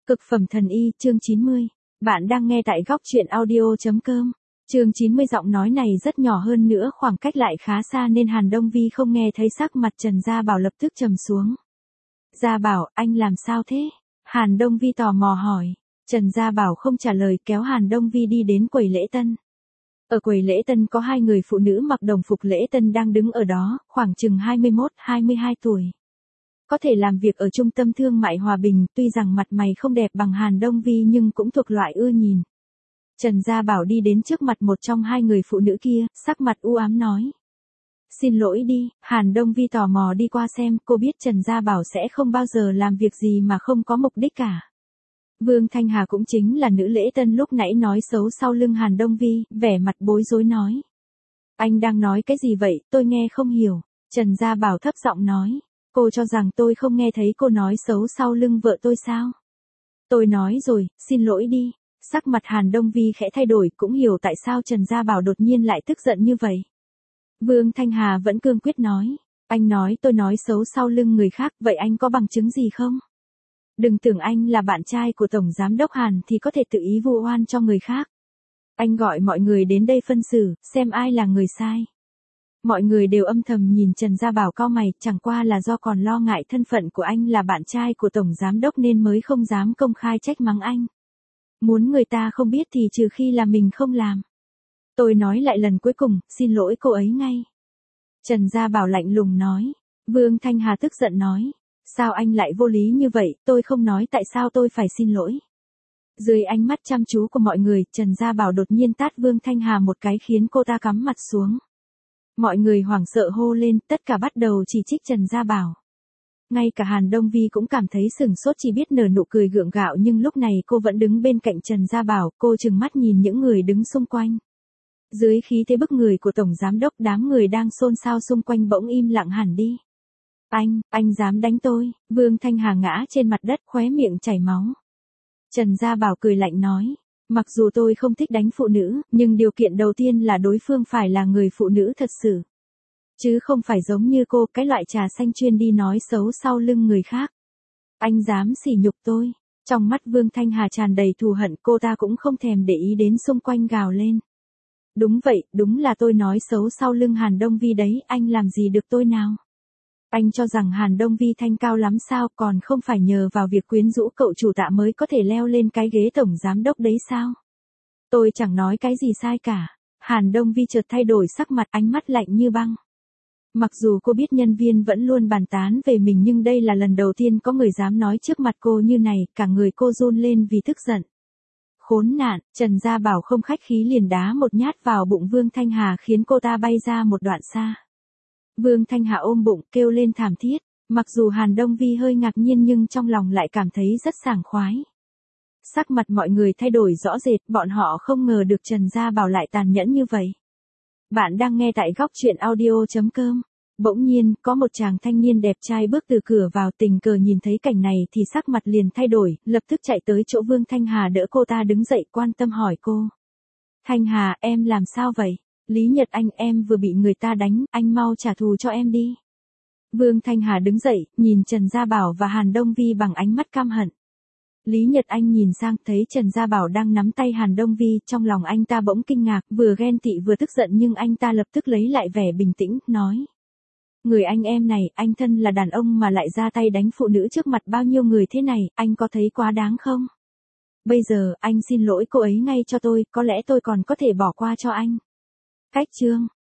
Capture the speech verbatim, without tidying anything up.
Cực phẩm thần y, chương chín mươi. Bạn đang nghe tại góc truyện audio chấm com. Chương chín mươi giọng nói này rất nhỏ hơn nữa, khoảng cách lại khá xa nên Hàn Đông Vi không nghe thấy, sắc mặt Trần Gia Bảo lập tức trầm xuống. Gia Bảo, anh làm sao thế? Hàn Đông Vi tò mò hỏi. Trần Gia Bảo không trả lời, kéo Hàn Đông Vi đi đến quầy lễ tân. Ở quầy lễ tân có hai người phụ nữ mặc đồng phục lễ tân đang đứng ở đó, khoảng chừng hai mươi mốt hai mươi hai tuổi. Có thể làm việc ở trung tâm thương mại Hòa Bình, tuy rằng mặt mày không đẹp bằng Hàn Đông Vi nhưng cũng thuộc loại ưa nhìn. Trần Gia Bảo đi đến trước mặt một trong hai người phụ nữ kia, sắc mặt u ám nói. Xin lỗi đi, Hàn Đông Vi tò mò đi qua xem, cô biết Trần Gia Bảo sẽ không bao giờ làm việc gì mà không có mục đích cả. Vương Thanh Hà cũng chính là nữ lễ tân lúc nãy nói xấu sau lưng Hàn Đông Vi, vẻ mặt bối rối nói. Anh đang nói cái gì vậy, tôi nghe không hiểu. Trần Gia Bảo thấp giọng nói. Cô cho rằng tôi không nghe thấy cô nói xấu sau lưng vợ tôi sao? Tôi nói rồi, xin lỗi đi. Sắc mặt Hàn Đông Vi khẽ thay đổi, cũng hiểu tại sao Trần Gia Bảo đột nhiên lại tức giận như vậy. Vương Thanh Hà vẫn cương quyết nói. Anh nói tôi nói xấu sau lưng người khác, vậy anh có bằng chứng gì không? Đừng tưởng anh là bạn trai của Tổng Giám đốc Hàn thì có thể tự ý vu oan cho người khác. Anh gọi mọi người đến đây phân xử, xem ai là người sai. Mọi người đều âm thầm nhìn Trần Gia Bảo cau mày, chẳng qua là do còn lo ngại thân phận của anh là bạn trai của Tổng Giám đốc nên mới không dám công khai trách mắng anh. Muốn người ta không biết thì trừ khi là mình không làm. Tôi nói lại lần cuối cùng, xin lỗi cô ấy ngay. Trần Gia Bảo lạnh lùng nói. Vương Thanh Hà tức giận nói. Sao anh lại vô lý như vậy, tôi không nói tại sao tôi phải xin lỗi. Dưới ánh mắt chăm chú của mọi người, Trần Gia Bảo đột nhiên tát Vương Thanh Hà một cái khiến cô ta cắm mặt xuống. Mọi người hoảng sợ hô lên, tất cả bắt đầu chỉ trích Trần Gia Bảo. Ngay cả Hàn Đông Vi cũng cảm thấy sửng sốt, chỉ biết nở nụ cười gượng gạo, nhưng lúc này cô vẫn đứng bên cạnh Trần Gia Bảo, cô trừng mắt nhìn những người đứng xung quanh. Dưới khí thế bức người của Tổng Giám đốc, đám người đang xôn xao xung quanh bỗng im lặng hẳn đi. Anh, anh dám đánh tôi? Vương Thanh Hà ngã trên mặt đất, khóe miệng chảy máu. Trần Gia Bảo cười lạnh nói. Mặc dù tôi không thích đánh phụ nữ, nhưng điều kiện đầu tiên là đối phương phải là người phụ nữ thật sự. Chứ không phải giống như cô, cái loại trà xanh chuyên đi nói xấu sau lưng người khác. Anh dám sỉ nhục tôi. Trong mắt Vương Thanh Hà tràn đầy thù hận, cô ta cũng không thèm để ý đến xung quanh gào lên. Đúng vậy, đúng là tôi nói xấu sau lưng Hàn Đông Vi đấy, anh làm gì được tôi nào? Anh cho rằng Hàn Đông Vi thanh cao lắm sao, còn không phải nhờ vào việc quyến rũ cậu chủ Tạ mới có thể leo lên cái ghế Tổng Giám đốc đấy sao? Tôi chẳng nói cái gì sai cả. Hàn Đông Vi chợt thay đổi sắc mặt, ánh mắt lạnh như băng. Mặc dù cô biết nhân viên vẫn luôn bàn tán về mình nhưng đây là lần đầu tiên có người dám nói trước mặt cô như này, cả người cô run lên vì tức giận. Khốn nạn, Trần Gia Bảo không khách khí liền đá một nhát vào bụng Vương Thanh Hà khiến cô ta bay ra một đoạn xa. Vương Thanh Hà ôm bụng, kêu lên thảm thiết. Mặc dù Hàn Đông Vi hơi ngạc nhiên nhưng trong lòng lại cảm thấy rất sảng khoái. Sắc mặt mọi người thay đổi rõ rệt, bọn họ không ngờ được Trần Gia Bảo lại tàn nhẫn như vậy. Bạn đang nghe tại góc truyện audio chấm com. Bỗng nhiên, có một chàng thanh niên đẹp trai bước từ cửa vào, tình cờ nhìn thấy cảnh này thì sắc mặt liền thay đổi, lập tức chạy tới chỗ Vương Thanh Hà đỡ cô ta đứng dậy, quan tâm hỏi cô. Thanh Hà, em làm sao vậy? Lý Nhật Anh, em vừa bị người ta đánh, anh mau trả thù cho em đi. Vương Thanh Hà đứng dậy, nhìn Trần Gia Bảo và Hàn Đông Vi bằng ánh mắt căm hận. Lý Nhật Anh nhìn sang, thấy Trần Gia Bảo đang nắm tay Hàn Đông Vi, trong lòng anh ta bỗng kinh ngạc, vừa ghen tị vừa tức giận nhưng anh ta lập tức lấy lại vẻ bình tĩnh, nói. Người anh em này, anh thân là đàn ông mà lại ra tay đánh phụ nữ trước mặt bao nhiêu người thế này, anh có thấy quá đáng không? Bây giờ, anh xin lỗi cô ấy ngay cho tôi, có lẽ tôi còn có thể bỏ qua cho anh. Cách chương.